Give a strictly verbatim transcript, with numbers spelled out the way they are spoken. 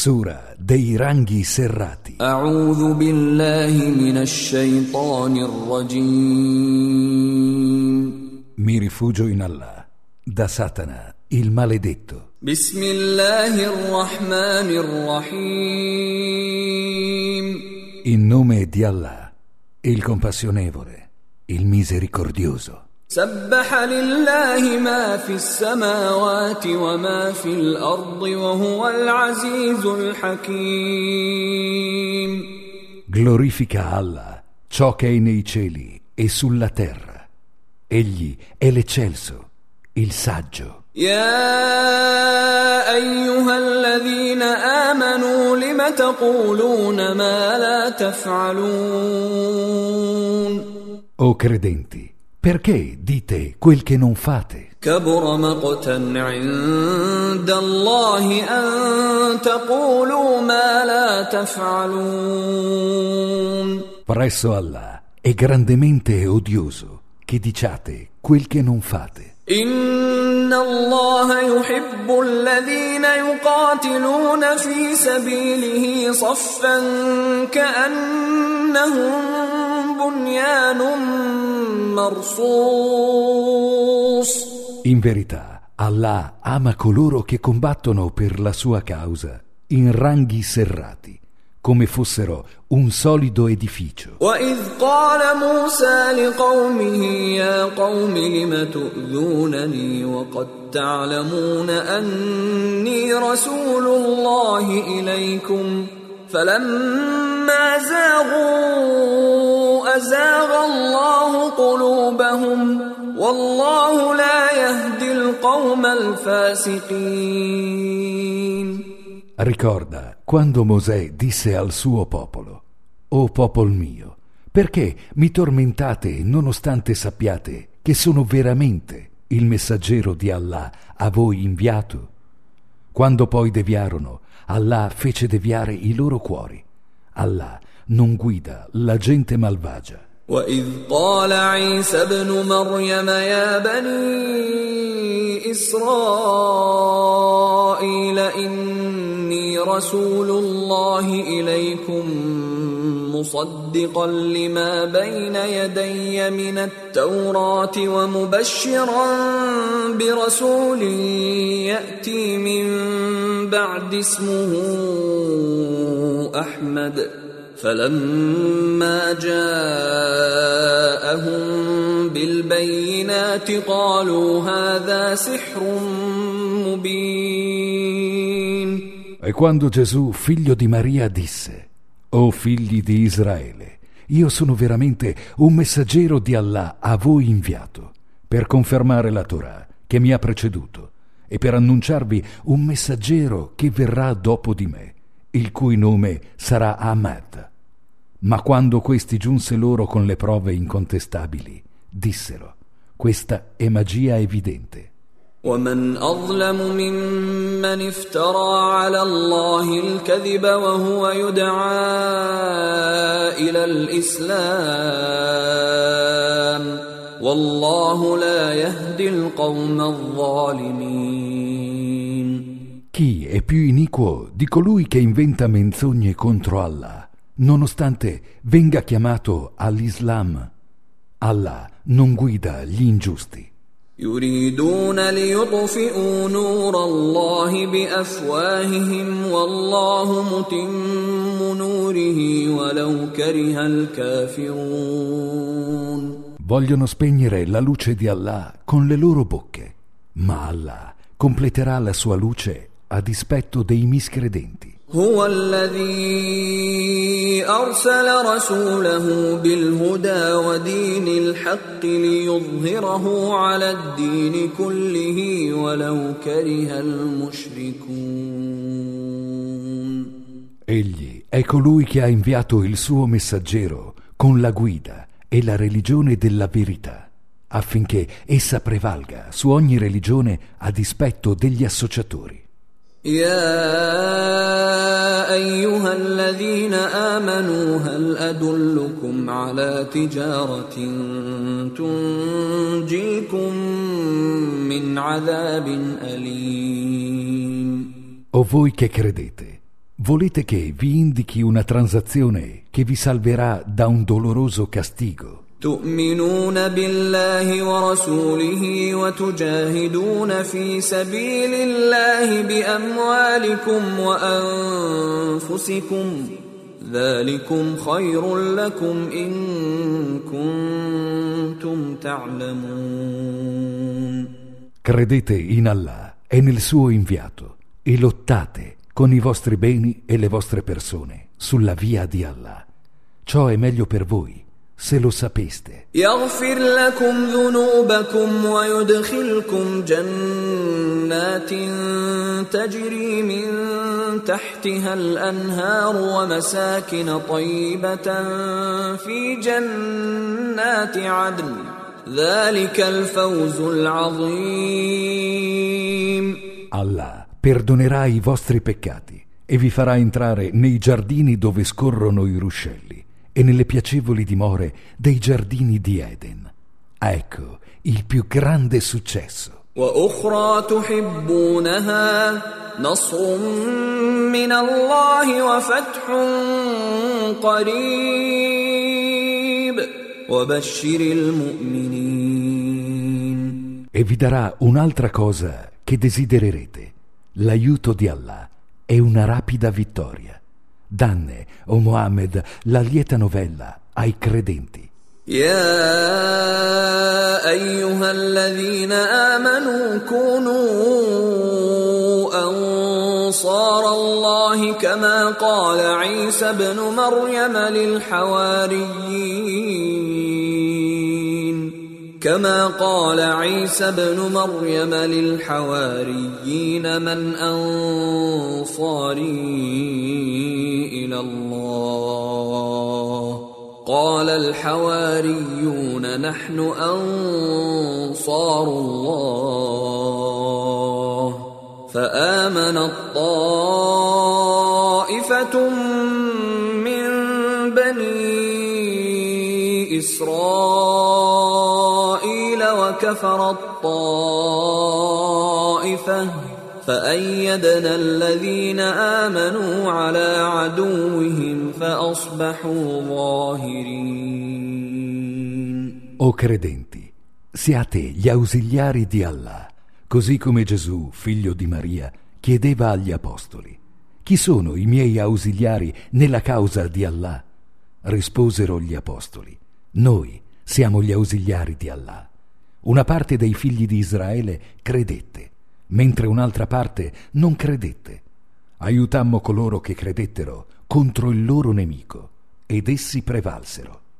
Sura dei ranghi serrati. A'udhu billahi minash shaitanir rajim. Mi rifugio in Allah, da Satana, il maledetto. Bismillahir rahmanir rahim. In nome di Allah, il compassionevole, il misericordioso. سبح لله ما في السماوات وما في الأرض وهو العزيز الحكيم. Glorifica Allah, ciò che è nei cieli e sulla terra. Egli è l'eccelso, il saggio. يا أيها الذين آمنوا لم تقولون ما لا تفعلون. O credenti, perché dite quel che non fate? كبر مقتا عند الله أن تقولوا ما لا تفعلون. Presso Allah è grandemente odioso che diciate quel che non fate. إن الله يحب الذين يقاتلون في سبيله صفا كأنهم بنيان مرصوص. In verità, Allah ama coloro che combattono per la sua causa in ranghi serrati, come fossero un solido edificio. وَإِذْ قَالَ مُوسَى لِقَوْمِهِ يَا قَوْمِ لِمَ تُؤْذُونَنِي وَقَدْ تَعْلَمُونَ أَنِّي رَسُولُ اللَّهِ إِلَيْكُمْ فَلَمَّا زَاغُوا أَزَاغَ اللَّهُ قُلُوبَهُمْ وَاللَّهُ لَا يَهْدِي الْقَوْمَ الْفَاسِقِينَ. Ricorda quando Mosè disse al suo popolo: O popol mio, perché mi tormentate nonostante sappiate che sono veramente il messaggero di Allah a voi inviato? Quando poi deviarono, Allah fece deviare i loro cuori. Allah non guida la gente malvagia. وَإِذْ قَالَ عِيسَى ابْنُ مَرْيَمَ يَا بَنِي إِسْرَائِيلَ إِنِّي رَسُولُ اللَّهِ إِلَيْكُمْ مُصَدِّقًا لِمَا بَيْنَ يَدَيَّ مِنَ التَّوْرَاةِ وَمُبَشِّرًا بِرَسُولٍ يَأْتِي مِن بَعْدِ اسْمُهُ أَحْمَدُ فلما جاءهم بالبينات قالوا هذا سحر مبين. E quando Gesù, figlio di Maria, disse: O figli di Israele, io sono veramente un messaggero di Allah a voi inviato, per confermare la Torah che mi ha preceduto e per annunciarvi un messaggero che verrà dopo di me, il cui nome sarà Ahmad. Ma quando questi giunse loro con le prove incontestabili, dissero: questa è magia evidente. وَمَنْ أَظْلَمُ مِمَّنِ افْتَرَى عَلَى اللَّهِ الْكَذِبَ وَهُوَ يُدْعَى إِلَى الْإِسْلَامِ وَاللَّهُ لَا يَهْدِي الْقَوْمَ الظَّالِمِينَ. Chi è più iniquo di colui che inventa menzogne contro Allah, nonostante venga chiamato all'Islam? Allah non guida gli ingiusti. يريدون ليطفئوا نور الله بأفواههم والله متم نوره ولو كره الكافرون. Vogliono spegnere la luce di Allah con le loro bocche, ma Allah completerà la sua luce a dispetto dei miscredenti. هو الذي أرسل رسوله بالهدى ودين الحق ليظهره على الدين كله ولو كره المشركون. Egli è colui che ha inviato il suo messaggero con la guida e la religione della verità, affinché essa prevalga su ogni religione a dispetto degli associatori. يا أيها الذين آمنوا هل أدلكم على تجارة تنجيكم من عذاب أليم. O voi che credete, Volete che vi indichi una transazione che vi salverà da un doloroso castigo? تؤمنون بالله ورسوله وتجاهدون في سبيل الله بأموالكم وأنفسكم ذلكم خير لكم إن كنتم تعلمون. Credete in Allah e nel suo inviato e lottate con i vostri beni e le vostre persone sulla via di Allah. Ciò è meglio per voi se lo sapeste. يغفر لكم ذنوبكم ويدخلكم جنات تجري من تحتها الأنهار ومساكن طيبة في جنات عدن ذلك الفوز العظيم. Allah perdonerà i vostri peccati e vi farà entrare nei giardini dove scorrono i ruscelli e nelle piacevoli dimore dei giardini di Eden. Ecco il più grande successo. وأخرى تحبونها نصر من الله وفتح قريب وبشر المؤمنين. E vi darà un'altra cosa che desidererete, l'aiuto di Allah e una rapida vittoria. Danne, o Muhammad, la lieta novella ai credenti. يا أيها الذين آمنوا كونوا أنصار الله كما قال عيسى ابن مريم للحواريين كما قال عيسى ابن مريم للحواريين من أنصاري إلى الله قال الحواريون نحن أنصار الله فآمنت طائفة من بني إسرائيل وكفرت طائفة فأيدنا الذين آمنوا على عدوهم فأصبحوا ظاهرين. O credenti, siate gli ausiliari di Allah, così come Gesù, figlio di Maria, chiedeva agli apostoli: chi sono i miei ausiliari nella causa di Allah? Risposero gli apostoli: noi siamo gli ausiliari di Allah. Una parte dei figli di Israele credette, mentre un'altra parte non credette. Aiutammo coloro che credettero contro il loro nemico, ed essi prevalsero.